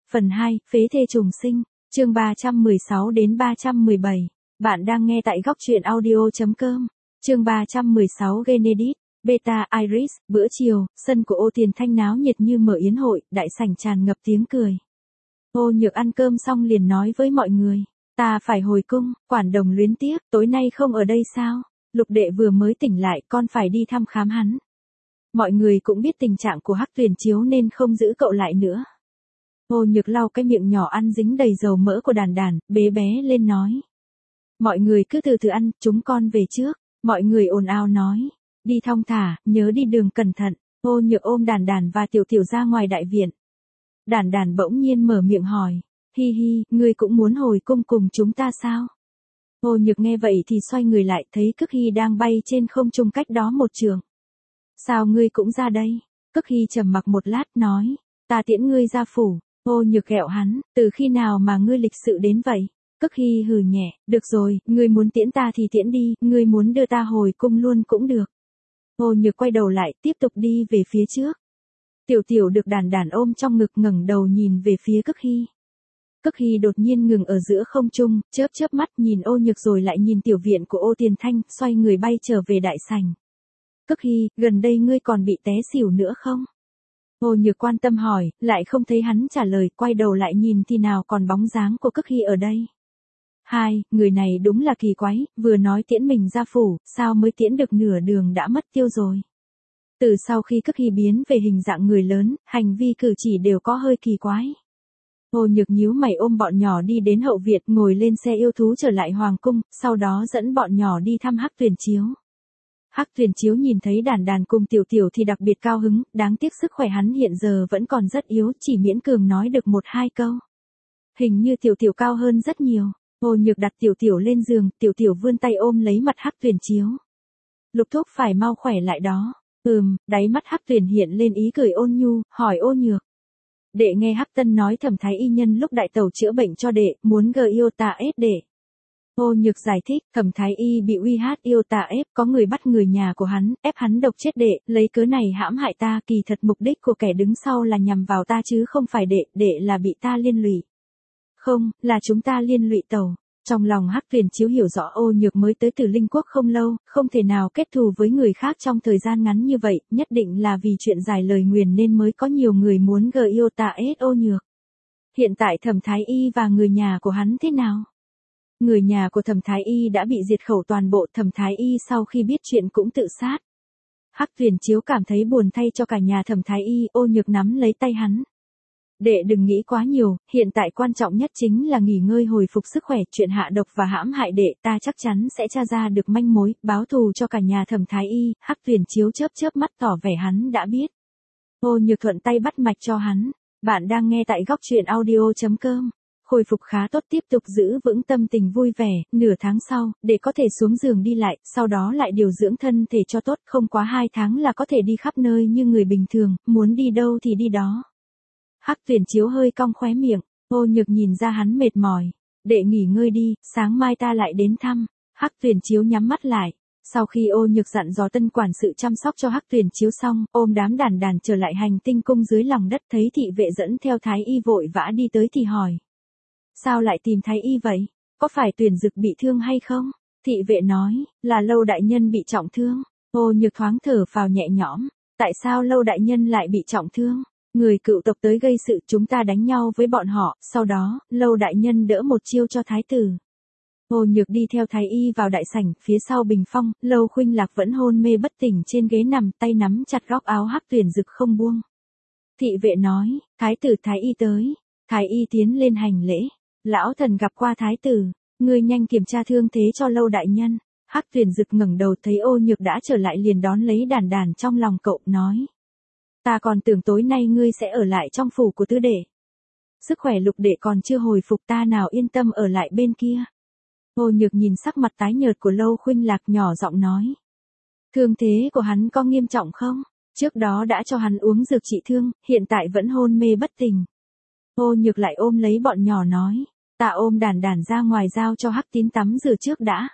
Phần 2, phế thê trùng sinh, chương 316 đến 317. Bạn đang nghe tại góc truyện audio.com. Chương 316 Genedit, Beta Iris, bữa chiều, sân của Ô Tiền Thanh náo nhiệt như mở yến hội, đại sảnh tràn ngập tiếng cười. Ô Nhược ăn cơm xong liền nói với mọi người, ta phải hồi cung, quản đồng luyến tiếc, tối nay không ở đây sao? Lục đệ vừa mới tỉnh lại, con phải đi thăm khám hắn. Mọi người cũng biết tình trạng của Hắc Tuyền Chiếu nên không giữ cậu lại nữa. Ô Nhược lau cái miệng nhỏ ăn dính đầy dầu mỡ của Đàn Đàn, bế bé lên nói. Mọi người cứ từ từ ăn, chúng con về trước. Mọi người ồn ào nói. Đi thong thả, nhớ đi đường cẩn thận. Ô Nhược ôm Đàn Đàn và Tiểu Tiểu ra ngoài đại viện. Đàn Đàn bỗng nhiên mở miệng hỏi. Hi hi, ngươi cũng muốn hồi cung cùng chúng ta sao? Ô Nhược nghe vậy thì xoay người lại thấy Cức Hy đang bay trên không trung cách đó một trượng. Sao ngươi cũng ra đây? Cức Hy trầm mặc một lát nói. Ta tiễn ngươi ra phủ. Ô Nhược ghẹo hắn, từ khi nào mà ngươi lịch sự đến vậy? Cức Hy hừ nhẹ, được rồi, ngươi muốn tiễn ta thì tiễn đi, ngươi muốn đưa ta hồi cung luôn cũng được. Ô Nhược quay đầu lại, tiếp tục đi về phía trước. Tiểu Tiểu được Đàn Đàn ôm trong ngực ngẩng đầu nhìn về phía Cức Hy. Cức Hy đột nhiên ngừng ở giữa không trung, chớp chớp mắt nhìn Ô Nhược rồi lại nhìn tiểu viện của Ô Tiền Thanh, xoay người bay trở về đại sảnh. Cức Hy, gần đây ngươi còn bị té xỉu nữa không? Ô Nhược quan tâm hỏi, lại không thấy hắn trả lời, quay đầu lại nhìn thì nào còn bóng dáng của Cức Hy ở đây. Người này đúng là kỳ quái, vừa nói tiễn mình ra phủ, sao mới tiễn được nửa đường đã mất tiêu rồi. Từ sau khi Cức Hy biến về hình dạng người lớn, hành vi cử chỉ đều có hơi kỳ quái. Ô Nhược nhíu mày ôm bọn nhỏ đi đến hậu viện, ngồi lên xe yêu thú trở lại hoàng cung, sau đó dẫn bọn nhỏ đi thăm Hắc Tuyền Chiếu. Hắc Tuyền Chiếu nhìn thấy Đàn Đàn cùng Tiểu Tiểu thì đặc biệt cao hứng, đáng tiếc sức khỏe hắn hiện giờ vẫn còn rất yếu, chỉ miễn cường nói được 1-2 câu. Hình như Tiểu Tiểu cao hơn rất nhiều. Ô Nhược đặt Tiểu Tiểu lên giường, Tiểu Tiểu vươn tay ôm lấy mặt Hắc Tuyền Chiếu. Lục thúc phải mau khỏe lại đó. Đáy mắt Hắc Tuyền hiện lên ý cười ôn nhu, hỏi Ô Nhược. Đệ nghe Hắc Tân nói Thẩm Thái Y nhân lúc đại tẩu chữa bệnh cho đệ, muốn GIOTA-S đệ. Ô Nhược giải thích, Thẩm Thái Y bị IOTA-S, có người bắt người nhà của hắn, ép hắn độc chết đệ, lấy cớ này hãm hại ta, kỳ thật mục đích của kẻ đứng sau là nhằm vào ta chứ không phải đệ là bị ta liên lụy. Không, là chúng ta liên lụy tẩu. Trong lòng Hắc Tuyền Chiếu hiểu rõ Ô Nhược mới tới từ Linh Quốc không lâu, không thể nào kết thù với người khác trong thời gian ngắn như vậy, nhất định là vì chuyện giải lời nguyền nên mới có nhiều người muốn GIOTA-S Ô Nhược. Hiện tại Thẩm Thái Y và người nhà của hắn thế nào? Người nhà của Thẩm Thái Y đã bị diệt khẩu toàn bộ, Thẩm Thái Y sau khi biết chuyện cũng tự sát. Hắc Tuyền Chiếu cảm thấy buồn thay cho cả nhà Thẩm Thái Y, Ô Nhược nắm lấy tay hắn. Đệ đừng nghĩ quá nhiều, hiện tại quan trọng nhất chính là nghỉ ngơi hồi phục sức khỏe, chuyện hạ độc và hãm hại đệ ta chắc chắn sẽ tra ra được manh mối, báo thù cho cả nhà Thẩm Thái Y. Hắc Tuyền Chiếu chớp chớp mắt tỏ vẻ hắn đã biết. Ô Nhược thuận tay bắt mạch cho hắn. Bạn đang nghe tại góc truyện audio.com. Hồi phục khá tốt, tiếp tục giữ vững tâm tình vui vẻ, nửa tháng sau, để có thể xuống giường đi lại, sau đó lại điều dưỡng thân thể cho tốt, không quá 2 tháng là có thể đi khắp nơi như người bình thường, muốn đi đâu thì đi đó. Hắc Tuyền Chiếu hơi cong khóe miệng, Ô Nhược nhìn ra hắn mệt mỏi. Đệ nghỉ ngơi đi, sáng mai ta lại đến thăm. Hắc Tuyền Chiếu nhắm mắt lại. Sau khi Ô Nhược dặn dò tân quản sự chăm sóc cho Hắc Tuyền Chiếu xong, ôm đám Đàn Đàn trở lại hành tinh cung dưới lòng đất, thấy thị vệ dẫn theo Thái Y vội vã đi tới thì hỏi. Sao lại tìm Thái Y vậy? Có phải Tuyền Dực bị thương hay không? Thị vệ nói, là Lâu đại nhân bị trọng thương. Ô Nhược thoáng thở phào nhẹ nhõm. Tại sao Lâu đại nhân lại bị trọng thương? Người cựu tộc tới gây sự, chúng ta đánh nhau với bọn họ, sau đó, Lâu đại nhân đỡ một chiêu cho thái tử. Ô Nhược đi theo Thái Y vào đại sảnh, phía sau bình phong, Lâu Khuynh Lạc vẫn hôn mê bất tỉnh trên ghế nằm, tay nắm chặt góc áo Hắc Tuyền Dực không buông. Thị vệ nói, thái tử Thái Y tới. Thái Y tiến lên hành lễ. Lão thần gặp qua thái tử, ngươi nhanh kiểm tra thương thế cho Lâu đại nhân. Hắc Tuyền Dực ngẩng đầu thấy Ô Nhược đã trở lại liền đón lấy Đàn Đàn trong lòng cậu, nói. Ta còn tưởng tối nay ngươi sẽ ở lại trong phủ của tứ đệ. Sức khỏe Lục đệ còn chưa hồi phục, ta nào yên tâm ở lại bên kia. Ô Nhược nhìn sắc mặt tái nhợt của Lâu Khuynh Lạc nhỏ giọng nói. Thương thế của hắn có nghiêm trọng không? Trước đó đã cho hắn uống dược trị thương, hiện tại vẫn hôn mê bất tỉnh. Ô Nhược lại ôm lấy bọn nhỏ nói. Ta ôm Đàn Đàn ra ngoài giao cho Hắc Tín tắm rửa trước đã.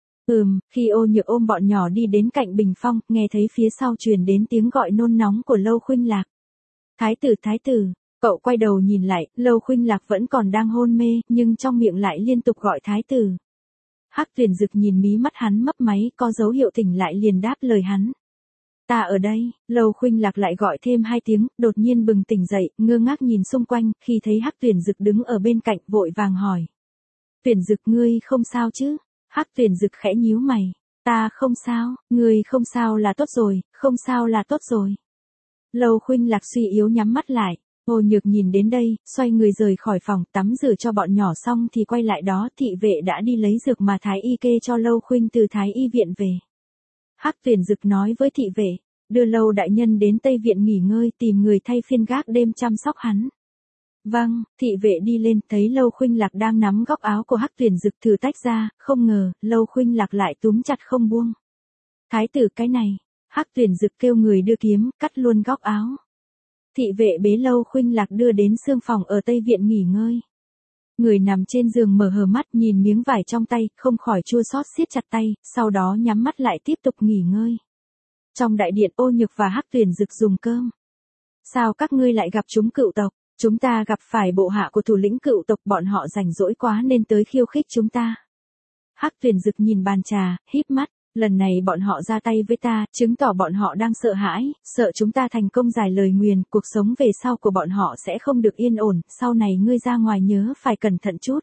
Khi Ô Nhược ôm bọn nhỏ đi đến cạnh bình phong, nghe thấy phía sau truyền đến tiếng gọi nôn nóng của Lâu Khuynh Lạc. Thái tử, Cậu quay đầu nhìn lại, Lâu Khuynh Lạc vẫn còn đang hôn mê, nhưng trong miệng lại liên tục gọi thái tử. Hắc Tuyền Dực nhìn mí mắt hắn mấp máy, có dấu hiệu tỉnh lại liền đáp lời hắn. Ta ở đây. Lâu Khuynh Lạc lại gọi thêm 2 tiếng, đột nhiên bừng tỉnh dậy, ngơ ngác nhìn xung quanh, khi thấy Hắc Tuyền Dực đứng ở bên cạnh, vội vàng hỏi. Tuyền Dực, ngươi không sao chứ? Hắc Tuyền Dực khẽ nhíu mày. Ta không sao, ngươi không sao là tốt rồi, không sao là tốt rồi. Lâu Khuynh Lạc suy yếu nhắm mắt lại. Ô Nhược nhìn đến đây, xoay người rời khỏi phòng, tắm rửa cho bọn nhỏ xong thì quay lại đó, thị vệ đã đi lấy dược mà Thái Y kê cho Lâu Khuynh từ Thái Y viện về. Hắc Tuyền Dực nói với thị vệ, đưa Lâu đại nhân đến Tây viện nghỉ ngơi, tìm người thay phiên gác đêm chăm sóc hắn. Vâng, thị vệ đi lên, thấy Lâu Khuynh Lạc đang nắm góc áo của Hắc Tuyền Dực thử tách ra, không ngờ, Lâu Khuynh Lạc lại túm chặt không buông. Thái tử, cái này. Hắc Tuyền Dực kêu người đưa kiếm, cắt luôn góc áo. Thị vệ bế Lâu Khuynh Lạc đưa đến xương phòng ở Tây viện nghỉ ngơi. Người nằm trên giường mở hờ mắt nhìn miếng vải trong tay, không khỏi chua xót siết chặt tay, sau đó nhắm mắt lại tiếp tục nghỉ ngơi. Trong đại điện, Ô Nhược và Hắc Tuyền Dực dùng cơm. Sao các ngươi lại gặp chúng cựu tộc? Chúng ta gặp phải bộ hạ của thủ lĩnh cựu tộc, bọn họ rảnh rỗi quá nên tới khiêu khích chúng ta. Hắc Tuyền Dực nhìn bàn trà, híp mắt. Lần này bọn họ ra tay với ta, chứng tỏ bọn họ đang sợ hãi, sợ chúng ta thành công giải lời nguyền, cuộc sống về sau của bọn họ sẽ không được yên ổn, sau này ngươi ra ngoài nhớ phải cẩn thận chút.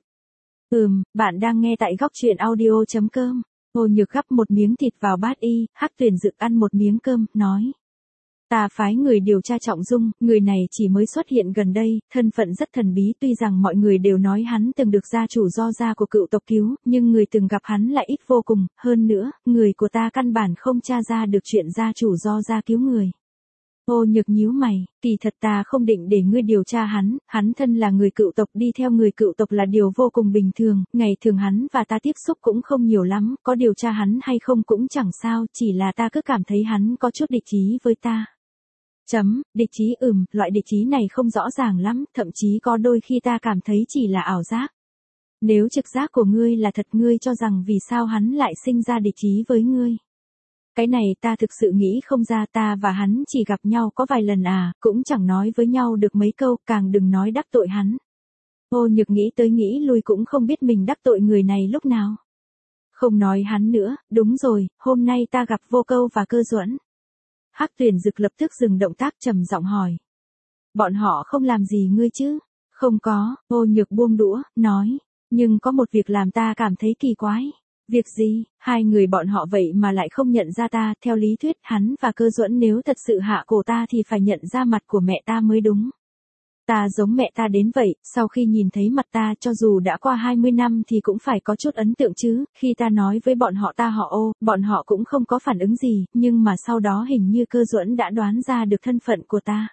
Bạn đang nghe tại góc truyện audio.com. Ô Nhược gắp một miếng thịt vào bát y, Hắc Tuyền Dực ăn một miếng cơm, nói. Ta phái người điều tra Trọng Dung, người này chỉ mới xuất hiện gần đây, thân phận rất thần bí, tuy rằng mọi người đều nói hắn từng được gia chủ Do Gia của cựu tộc cứu, nhưng người từng gặp hắn lại ít vô cùng, hơn nữa, người của ta căn bản không tra ra được chuyện gia chủ Do Gia cứu người. Ô Nhược nhíu mày, kỳ thật ta không định để ngươi điều tra hắn thân là người cựu tộc, đi theo người cựu tộc là điều vô cùng bình thường, ngày thường hắn và ta tiếp xúc cũng không nhiều lắm, có điều tra hắn hay không cũng chẳng sao, chỉ là ta cứ cảm thấy hắn có chút địch ý với ta. Địch ý, loại địch ý này không rõ ràng lắm, thậm chí có đôi khi ta cảm thấy chỉ là ảo giác. Nếu trực giác của ngươi là thật, ngươi cho rằng vì sao hắn lại sinh ra địch ý với ngươi? Cái này ta thực sự nghĩ không ra, ta và hắn chỉ gặp nhau có vài lần cũng chẳng nói với nhau được mấy câu, càng đừng nói đắc tội hắn. Ô Nhược nghĩ tới nghĩ lui cũng không biết mình đắc tội người này lúc nào. Không nói hắn nữa, đúng rồi, hôm nay ta gặp Vô Câu và Cơ Duẫn. Hắc Tuyền Dực lập tức dừng động tác, trầm giọng hỏi. Bọn họ không làm gì ngươi chứ? Không có, Ô Nhược buông đũa, nói. Nhưng có một việc làm ta cảm thấy kỳ quái. Việc gì? Hai người bọn họ vậy mà lại không nhận ra ta, theo lý thuyết hắn và Cơ Duẫn nếu thật sự hạ cổ ta thì phải nhận ra mặt của mẹ ta mới đúng. Ta giống mẹ ta đến vậy, sau khi nhìn thấy mặt ta cho dù đã qua 20 năm thì cũng phải có chút ấn tượng chứ, khi ta nói với bọn họ ta họ Ô, bọn họ cũng không có phản ứng gì, nhưng mà sau đó hình như Cơ Duẫn đã đoán ra được thân phận của ta.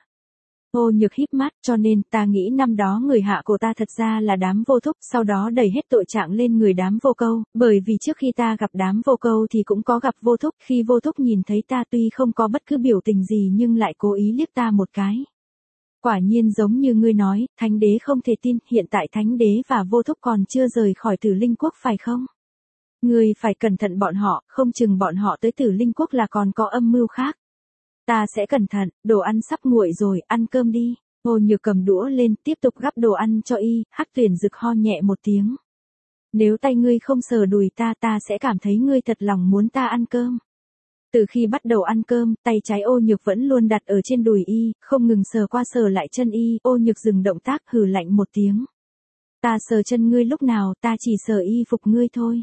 Ô Nhược híp mắt, cho nên ta nghĩ năm đó người hạ cổ ta thật ra là đám Vô Thúc, sau đó đẩy hết tội trạng lên người đám Vô Câu, bởi vì trước khi ta gặp đám Vô Câu thì cũng có gặp Vô Thúc, khi Vô Thúc nhìn thấy ta tuy không có bất cứ biểu tình gì nhưng lại cố ý liếc ta một cái. Quả nhiên giống như ngươi nói, Thánh Đế không thể tin, hiện tại Thánh Đế và Vô Thúc còn chưa rời khỏi Tử Linh Quốc phải không? Ngươi phải cẩn thận bọn họ, không chừng bọn họ tới Tử Linh Quốc là còn có âm mưu khác. Ta sẽ cẩn thận, đồ ăn sắp nguội rồi, ăn cơm đi. Ô Nhược cầm đũa lên, tiếp tục gắp đồ ăn cho y, Hắc Tuyền Dực ho nhẹ một tiếng. Nếu tay ngươi không sờ đùi ta, ta sẽ cảm thấy ngươi thật lòng muốn ta ăn cơm. Từ khi bắt đầu ăn cơm, tay trái Ô Nhược vẫn luôn đặt ở trên đùi y, không ngừng sờ qua sờ lại chân y, Ô Nhược dừng động tác, hừ lạnh một tiếng. Ta sờ chân ngươi lúc nào, ta chỉ sờ y phục ngươi thôi.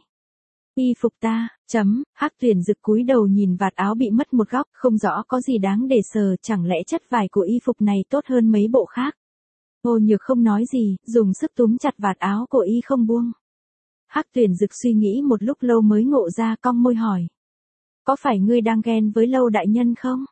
Y phục ta, Hắc Tuyền Dực cúi đầu nhìn vạt áo bị mất một góc, không rõ có gì đáng để sờ, chẳng lẽ chất vải của y phục này tốt hơn mấy bộ khác. Ô Nhược không nói gì, dùng sức túm chặt vạt áo của y không buông. Hắc Tuyền Dực suy nghĩ một lúc lâu mới ngộ ra, cong môi hỏi. Có phải ngươi đang ghen với Lâu đại nhân không?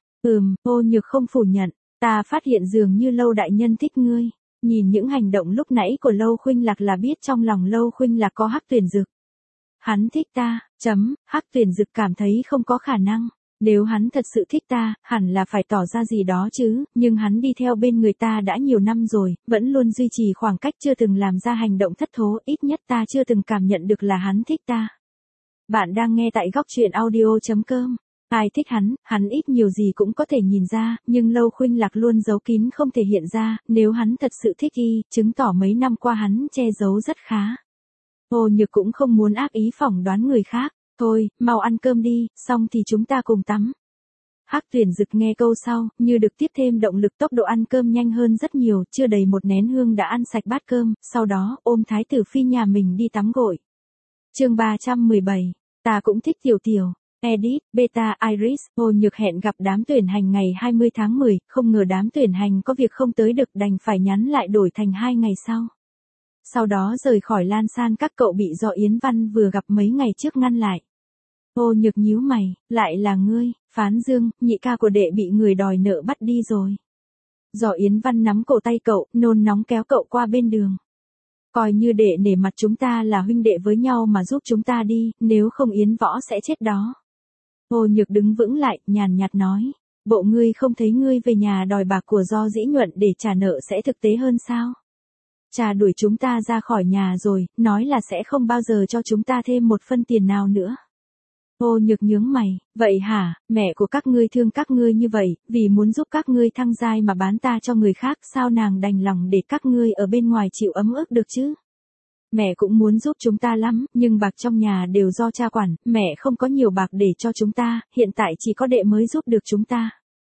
Ô Nhược không phủ nhận, ta phát hiện dường như Lâu đại nhân thích ngươi. Nhìn những hành động lúc nãy của Lâu Khuynh Lạc là biết trong lòng Lâu Khuynh Lạc có Hắc Tuyền Dực. Hắn thích ta, Hắc Tuyền Dực cảm thấy không có khả năng. Nếu hắn thật sự thích ta, hẳn là phải tỏ ra gì đó chứ, nhưng hắn đi theo bên người ta đã nhiều năm rồi, vẫn luôn duy trì khoảng cách, chưa từng làm ra hành động thất thố, ít nhất ta chưa từng cảm nhận được là hắn thích ta. Bạn đang nghe tại góc truyện audio.com. Ai thích hắn ít nhiều gì cũng có thể nhìn ra, nhưng Lâu Khuynh Lạc luôn giấu kín không thể hiện ra, nếu hắn thật sự thích y, chứng tỏ mấy năm qua hắn che giấu rất khá. Hồ Nhược cũng không muốn ác ý phỏng đoán người khác, thôi, mau ăn cơm đi, xong thì chúng ta cùng tắm. Hắc Tuyển Dực nghe câu sau, như được tiếp thêm động lực, tốc độ ăn cơm nhanh hơn rất nhiều, chưa đầy một nén hương đã ăn sạch bát cơm, sau đó ôm Thái tử phi nhà mình đi tắm gội. Chương 317, ta cũng thích Tiểu Tiểu. Edit, Beta Iris, Hồ Nhược hẹn gặp đám tuyển hành ngày 20 tháng 10, không ngờ đám tuyển hành có việc không tới được, đành phải nhắn lại đổi thành 2 ngày sau. Sau đó rời khỏi Lan San các cậu bị Do Yến Văn vừa gặp mấy ngày trước ngăn lại. Hồ Nhược nhíu mày, lại là ngươi, Phán Dương, nhị ca của đệ bị người đòi nợ bắt đi rồi. Do Yến Văn nắm cổ tay cậu, nôn nóng kéo cậu qua bên đường. Coi như đệ nể mặt chúng ta là huynh đệ với nhau mà giúp chúng ta đi, nếu không Yến Võ sẽ chết đó. Hồ Nhược đứng vững lại, nhàn nhạt nói, bộ ngươi không thấy ngươi về nhà đòi bạc của Do Dĩ Nhuận để trả nợ sẽ thực tế hơn sao? Cha đuổi chúng ta ra khỏi nhà rồi, nói là sẽ không bao giờ cho chúng ta thêm một phân tiền nào nữa. Hồ Nhược nhướng mày, vậy hả, mẹ của các ngươi thương các ngươi như vậy, vì muốn giúp các ngươi thăng giai mà bán ta cho người khác, sao nàng đành lòng để các ngươi ở bên ngoài chịu ấm ức được chứ? Mẹ cũng muốn giúp chúng ta lắm, nhưng bạc trong nhà đều do cha quản, mẹ không có nhiều bạc để cho chúng ta, hiện tại chỉ có đệ mới giúp được chúng ta.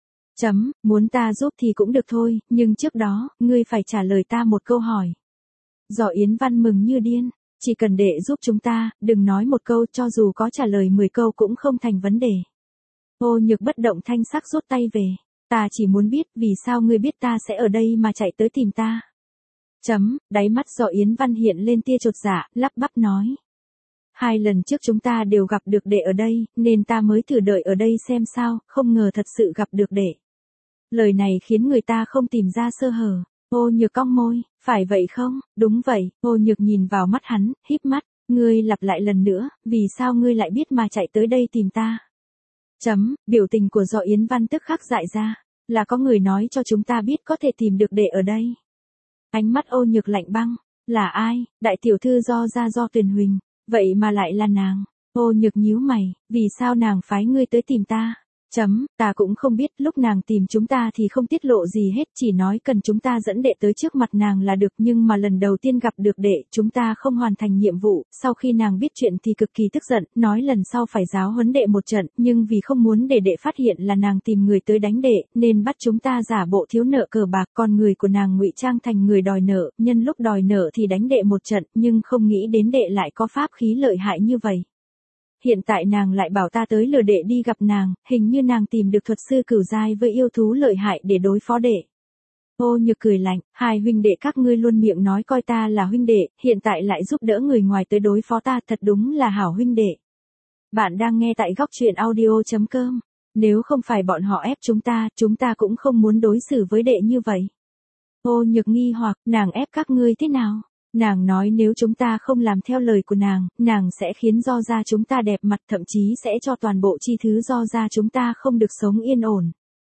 Muốn ta giúp thì cũng được thôi, nhưng trước đó, ngươi phải trả lời ta một câu hỏi. Do Yến Văn mừng như điên, chỉ cần đệ giúp chúng ta, đừng nói một câu, cho dù có trả lời 10 câu cũng không thành vấn đề. Hồ Nhược bất động thanh sắc rút tay về, ta chỉ muốn biết vì sao ngươi biết ta sẽ ở đây mà chạy tới tìm ta. Đáy mắt Do Yến Văn hiện lên tia chột dạ, lắp bắp nói. 2 lần trước chúng ta đều gặp được đệ ở đây, nên ta mới thử đợi ở đây xem sao, không ngờ thật sự gặp được đệ. Lời này khiến người ta không tìm ra sơ hở. Hồ Nhược cong môi, phải vậy không? Đúng vậy. Hồ Nhược nhìn vào mắt hắn, híp mắt, ngươi lặp lại lần nữa, vì sao ngươi lại biết mà chạy tới đây tìm ta? Biểu tình của Do Yến Văn tức khắc dại ra, là có người nói cho chúng ta biết có thể tìm được đệ ở đây. Ánh mắt Hồ Nhược lạnh băng, là ai? Đại tiểu thư Do gia Do Tuyền Huỳnh, vậy mà lại là nàng. Hồ Nhược nhíu mày, vì sao nàng phái ngươi tới tìm ta? Ta cũng không biết, lúc nàng tìm chúng ta thì không tiết lộ gì hết, chỉ nói cần chúng ta dẫn đệ tới trước mặt nàng là được, nhưng mà lần đầu tiên gặp được đệ, chúng ta không hoàn thành nhiệm vụ, sau khi nàng biết chuyện thì cực kỳ tức giận, nói lần sau phải giáo huấn đệ một trận, nhưng vì không muốn để đệ phát hiện là nàng tìm người tới đánh đệ, nên bắt chúng ta giả bộ thiếu nợ cờ bạc, còn người của nàng ngụy trang thành người đòi nợ, nhân lúc đòi nợ thì đánh đệ một trận, nhưng không nghĩ đến đệ lại có pháp khí lợi hại như vậy. Hiện tại nàng lại bảo ta tới lừa đệ đi gặp nàng, hình như nàng tìm được thuật sư cửu giai với yêu thú lợi hại để đối phó đệ. Hồ Nhược cười lạnh, 2 huynh đệ các ngươi luôn miệng nói coi ta là huynh đệ, hiện tại lại giúp đỡ người ngoài tới đối phó ta, thật đúng là hảo huynh đệ. Bạn đang nghe tại góc truyện audio.com. Nếu không phải bọn họ ép chúng ta cũng không muốn đối xử với đệ như vậy. Hồ Nhược nghi hoặc, nàng ép các ngươi thế nào? Nàng nói nếu chúng ta không làm theo lời của nàng sẽ khiến Do gia chúng ta đẹp mặt, thậm chí sẽ cho toàn bộ chi thứ Do gia chúng ta không được sống yên ổn.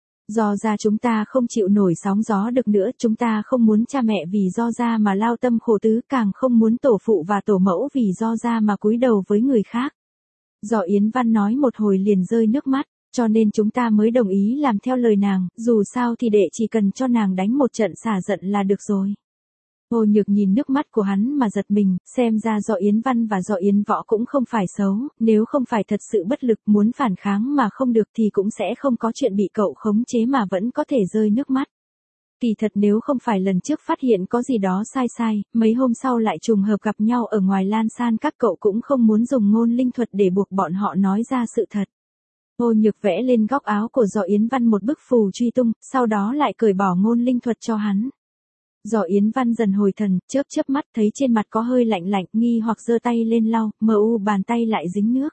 Do gia chúng ta không chịu nổi sóng gió được nữa, chúng ta không muốn cha mẹ vì Do gia mà lao tâm khổ tứ, càng không muốn tổ phụ và tổ mẫu vì Do gia mà cúi đầu với người khác. Do Yến Văn nói một hồi liền rơi nước mắt, cho nên chúng ta mới đồng ý làm theo lời nàng, dù sao thì đệ chỉ cần cho nàng đánh một trận xả giận là được rồi. Hồ Nhược nhìn nước mắt của hắn mà giật mình, xem ra Do Yến Văn và Do Yến Võ cũng không phải xấu, nếu không phải thật sự bất lực muốn phản kháng mà không được thì cũng sẽ không có chuyện bị cậu khống chế mà vẫn có thể rơi nước mắt. Kỳ thật nếu không phải lần trước phát hiện có gì đó sai, mấy hôm sau lại trùng hợp gặp nhau ở ngoài Lan San, các cậu cũng không muốn dùng ngôn linh thuật để buộc bọn họ nói ra sự thật. Hồ Nhược vẽ lên góc áo của Do Yến Văn một bức phù truy tung, sau đó lại cởi bỏ ngôn linh thuật cho hắn. Do Yến Văn dần hồi thần, chớp mắt thấy trên mặt có hơi lạnh, nghi hoặc giơ tay lên lau, bàn tay lại dính nước.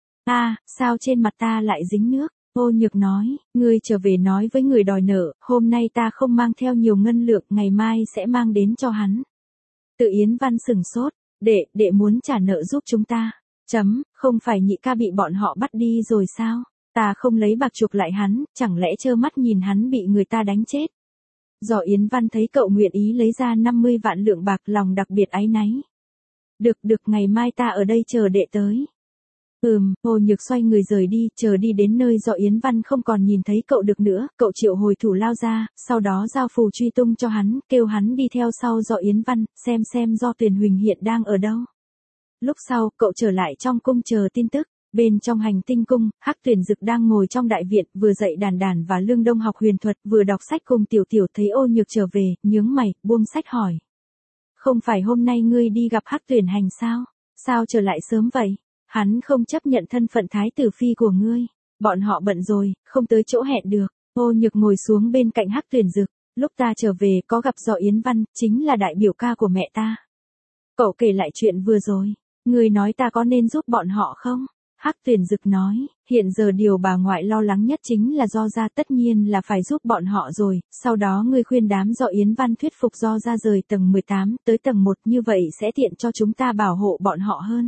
Sao trên mặt ta lại dính nước? Hồ Nhược nói, ngươi trở về nói với người đòi nợ, hôm nay ta không mang theo nhiều ngân lượng, ngày mai sẽ mang đến cho hắn. Tự Yến Văn sửng sốt, đệ muốn trả nợ giúp chúng ta. Không phải nhị ca bị bọn họ bắt đi rồi sao? Ta không lấy bạc chuộc lại hắn, chẳng lẽ trơ mắt nhìn hắn bị người ta đánh chết? Do Yến Văn thấy cậu nguyện ý lấy ra 50 vạn lượng bạc, lòng đặc biệt áy náy. Được, ngày mai ta ở đây chờ đệ tới. Hồ Nhược xoay người rời đi, chờ đi đến nơi Do Yến Văn không còn nhìn thấy cậu được nữa, cậu triệu hồi thủ lao ra, sau đó giao phù truy tung cho hắn, kêu hắn đi theo sau Do Yến Văn, xem Do Tuyền Huỳnh hiện đang ở đâu. Lúc sau, cậu trở lại trong cung chờ tin tức. Bên trong hành tinh cung, Hắc Tuyển Dực đang ngồi trong đại viện, vừa dạy Đàn Đàn và Lương Đông học huyền thuật, vừa đọc sách cùng Tiểu Tiểu, thấy Ô Nhược trở về, nhướng mày, buông sách hỏi. Không phải hôm nay ngươi đi gặp Hắc Tuyển Hành sao? Sao trở lại sớm vậy? Hắn không chấp nhận thân phận thái tử phi của ngươi. Bọn họ bận rồi, không tới chỗ hẹn được. Ô Nhược ngồi xuống bên cạnh Hắc Tuyển Dực. Lúc ta trở về có gặp Do Yến Văn, chính là đại biểu ca của mẹ ta. Cậu kể lại chuyện vừa rồi. Ngươi nói ta có nên giúp bọn họ không? Hắc Tuyển Dực nói, hiện giờ điều bà ngoại lo lắng nhất chính là Do gia, tất nhiên là phải giúp bọn họ rồi, sau đó ngươi khuyên đám Do Yến Văn thuyết phục Do gia rời tầng 18 tới tầng 1, như vậy sẽ tiện cho chúng ta bảo hộ bọn họ hơn.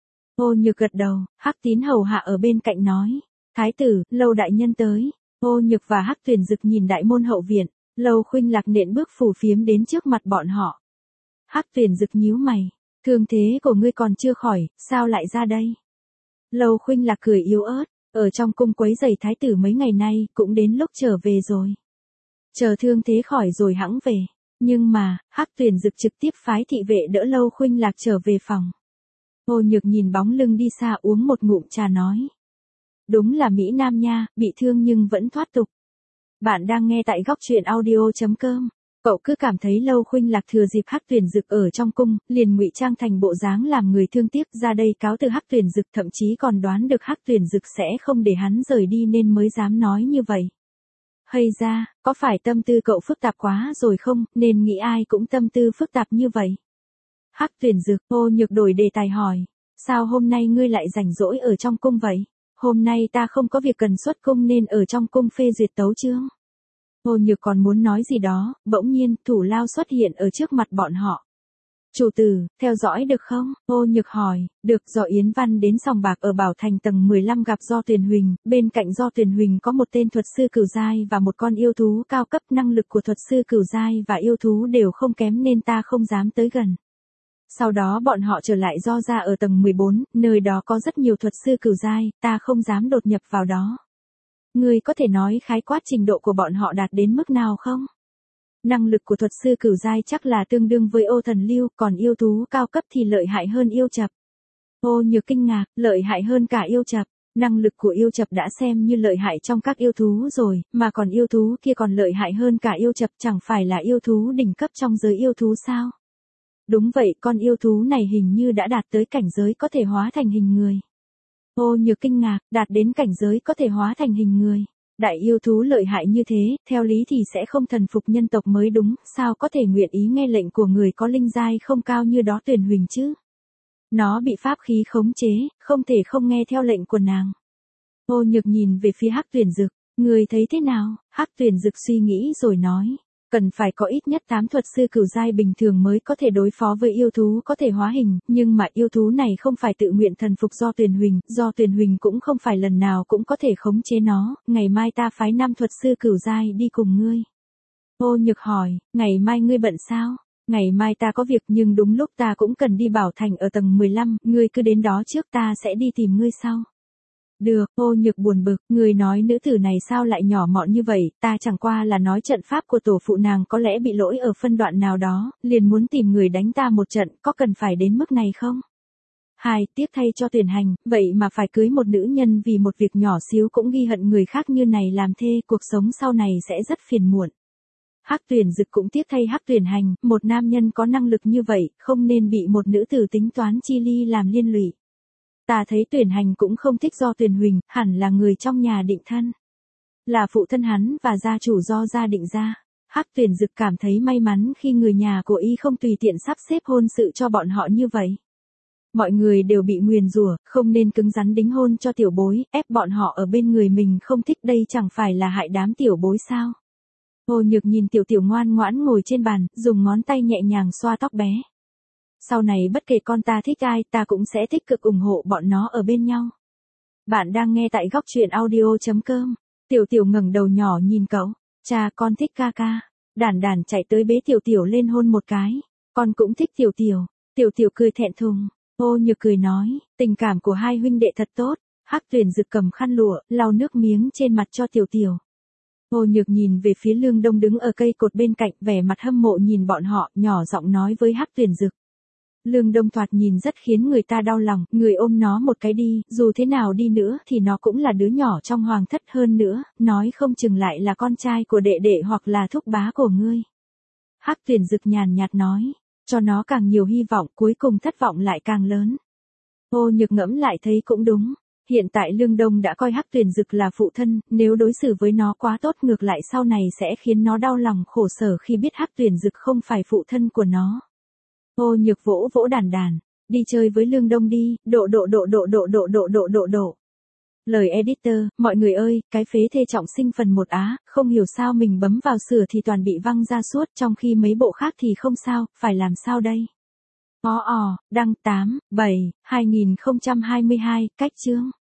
Ô Nhược gật đầu, Hắc Tín hầu hạ ở bên cạnh nói, thái tử, Lâu đại nhân tới. Ô Nhược và Hắc Tuyển Dực nhìn đại môn hậu viện, Lâu Khuynh Lạc nện bước phù phiếm đến trước mặt bọn họ. Hắc Tuyển Dực nhíu mày, thương thế của ngươi còn chưa khỏi, sao lại ra đây? Lâu Khuynh Lạc cười yếu ớt, ở trong cung quấy rầy thái tử mấy ngày nay, cũng đến lúc trở về rồi. Chờ thương thế khỏi rồi hẵng về. Nhưng mà, Hắc Tuyển Dực trực tiếp phái thị vệ đỡ Lâu Khuynh Lạc trở về phòng. Ô Nhược nhìn bóng lưng đi xa uống một ngụm trà nói. Đúng là Mỹ Nam nha, bị thương nhưng vẫn thoát tục. Bạn đang nghe tại góc truyện audio.com. Cậu cứ cảm thấy Lâu Khuynh Lạc thừa dịp Hắc Tuyển Dực ở trong cung, liền ngụy trang thành bộ dáng làm người thương tiếc ra đây cáo từ Hắc Tuyển Dực, thậm chí còn đoán được Hắc Tuyển Dực sẽ không để hắn rời đi nên mới dám nói như vậy. Hay ra, có phải tâm tư cậu phức tạp quá rồi không, nên nghĩ ai cũng tâm tư phức tạp như vậy. Hắc Tuyển Dực, Ô Nhược đổi đề tài hỏi, sao hôm nay ngươi lại rảnh rỗi ở trong cung vậy? Hôm nay ta không có việc cần xuất cung nên ở trong cung phê duyệt tấu chương. Ô Nhược còn muốn nói gì đó, bỗng nhiên, thủ lao xuất hiện ở trước mặt bọn họ. Chủ tử, theo dõi được không? Ô Nhược hỏi, được. Do Yến Văn đến sòng bạc ở Bảo Thành tầng 15 gặp Do Tuyền Huỳnh, bên cạnh Do Tuyền Huỳnh có một tên thuật sư cửu giai và một con yêu thú cao cấp, năng lực của thuật sư cửu giai và yêu thú đều không kém nên ta không dám tới gần. Sau đó bọn họ trở lại Do gia ở tầng 14, nơi đó có rất nhiều thuật sư cửu giai, ta không dám đột nhập vào đó. Ngươi có thể nói khái quát trình độ của bọn họ đạt đến mức nào không? Năng lực của thuật sư cửu giai chắc là tương đương với Ô Thần Lưu, còn yêu thú cao cấp thì lợi hại hơn yêu chập. Ô Nhược kinh ngạc, lợi hại hơn cả yêu chập. Năng lực của yêu chập đã xem như lợi hại trong các yêu thú rồi, mà còn yêu thú kia còn lợi hại hơn cả yêu chập, chẳng phải là yêu thú đỉnh cấp trong giới yêu thú sao? Đúng vậy, con yêu thú này hình như đã đạt tới cảnh giới có thể hóa thành hình người. Ô Nhược kinh ngạc, đạt đến cảnh giới có thể hóa thành hình người. Đại yêu thú lợi hại như thế, theo lý thì sẽ không thần phục nhân tộc mới đúng, sao có thể nguyện ý nghe lệnh của người có linh giai không cao như đó Tuyền Huỳnh chứ? Nó bị pháp khí khống chế, không thể không nghe theo lệnh của nàng. Ô Nhược nhìn về phía Hắc Tuyển Dực, người thấy thế nào? Hắc Tuyển Dực suy nghĩ rồi nói. Cần phải có ít nhất 8 thuật sư cửu giai bình thường mới có thể đối phó với yêu thú có thể hóa hình, nhưng mà yêu thú này không phải tự nguyện thần phục Do Tuyền Huỳnh cũng không phải lần nào cũng có thể khống chế nó, ngày mai ta phái 5 thuật sư cửu giai đi cùng ngươi. Ô Nhược hỏi, ngày mai ngươi bận sao? Ngày mai ta có việc nhưng đúng lúc ta cũng cần đi Bảo Thành ở tầng 15, ngươi cứ đến đó trước, ta sẽ đi tìm ngươi sau. Được. Ô Nhược buồn bực, người nói nữ tử này sao lại nhỏ mọn như vậy, ta chẳng qua là nói trận pháp của tổ phụ nàng có lẽ bị lỗi ở phân đoạn nào đó, liền muốn tìm người đánh ta một trận, có cần phải đến mức này không? Tiếc thay cho Tuyển Hành, vậy mà phải cưới một nữ nhân vì một việc nhỏ xíu cũng ghi hận người khác như này làm thê, cuộc sống sau này sẽ rất phiền muộn. Hắc Tuyển Dực cũng tiếc thay Hắc Tuyển Hành, một nam nhân có năng lực như vậy, không nên bị một nữ tử tính toán chi ly làm liên lụy. Ta thấy Tuyển Hành cũng không thích Do Tuyền Huỳnh, hẳn là người trong nhà định thân. Là phụ thân hắn và gia chủ Do gia định ra. Hắc Tuyển Dực cảm thấy may mắn khi người nhà của y không tùy tiện sắp xếp hôn sự cho bọn họ như vậy. Mọi người đều bị nguyền rủa, không nên cứng rắn đính hôn cho tiểu bối, ép bọn họ ở bên người mình không thích, đây chẳng phải là hại đám tiểu bối sao. Ô Nhược nhìn Tiểu Tiểu ngoan ngoãn ngồi trên bàn, dùng ngón tay nhẹ nhàng xoa tóc bé. Sau này bất kể con ta thích ai, ta cũng sẽ tích cực ủng hộ bọn nó ở bên nhau. Bạn đang nghe tại góc truyện audio.com. Tiểu Tiểu ngẩng đầu nhỏ nhìn cậu. Cha, con thích ca ca. Đàn Đàn chạy tới bế Tiểu Tiểu lên hôn một cái. Con cũng thích Tiểu Tiểu. Tiểu Tiểu cười thẹn thùng. Ô Nhược cười nói, tình cảm của hai huynh đệ thật tốt. Hắc Tuyển Dực cầm khăn lụa, lau nước miếng trên mặt cho Tiểu Tiểu. Ô Nhược nhìn về phía Lương Đông đứng ở cây cột bên cạnh, vẻ mặt hâm mộ nhìn bọn họ, nhỏ giọng nói với Hắc Tuyển Dực. Lương Đông thoạt nhìn rất khiến người ta đau lòng, người ôm nó một cái đi, dù thế nào đi nữa thì nó cũng là đứa nhỏ trong hoàng thất, hơn nữa, nói không chừng lại là con trai của đệ đệ hoặc là thúc bá của ngươi. Hắc Tuyển Dực nhàn nhạt nói, cho nó càng nhiều hy vọng, cuối cùng thất vọng lại càng lớn. Ô Nhược ngẫm lại thấy cũng đúng. Hiện tại Lương Đông đã coi Hắc Tuyển Dực là phụ thân, nếu đối xử với nó quá tốt ngược lại sau này sẽ khiến nó đau lòng khổ sở khi biết Hắc Tuyển Dực không phải phụ thân của nó. Ô Nhược vỗ vỗ đàn đàn, đi chơi với Lương Đông đi, độ. Lời editor, mọi người ơi, cái phế thê trọng sinh phần 1 á, không hiểu sao mình bấm vào sửa thì toàn bị văng ra suốt, trong khi mấy bộ khác thì không sao, phải làm sao đây? Đăng 8/7/2022, cách chương.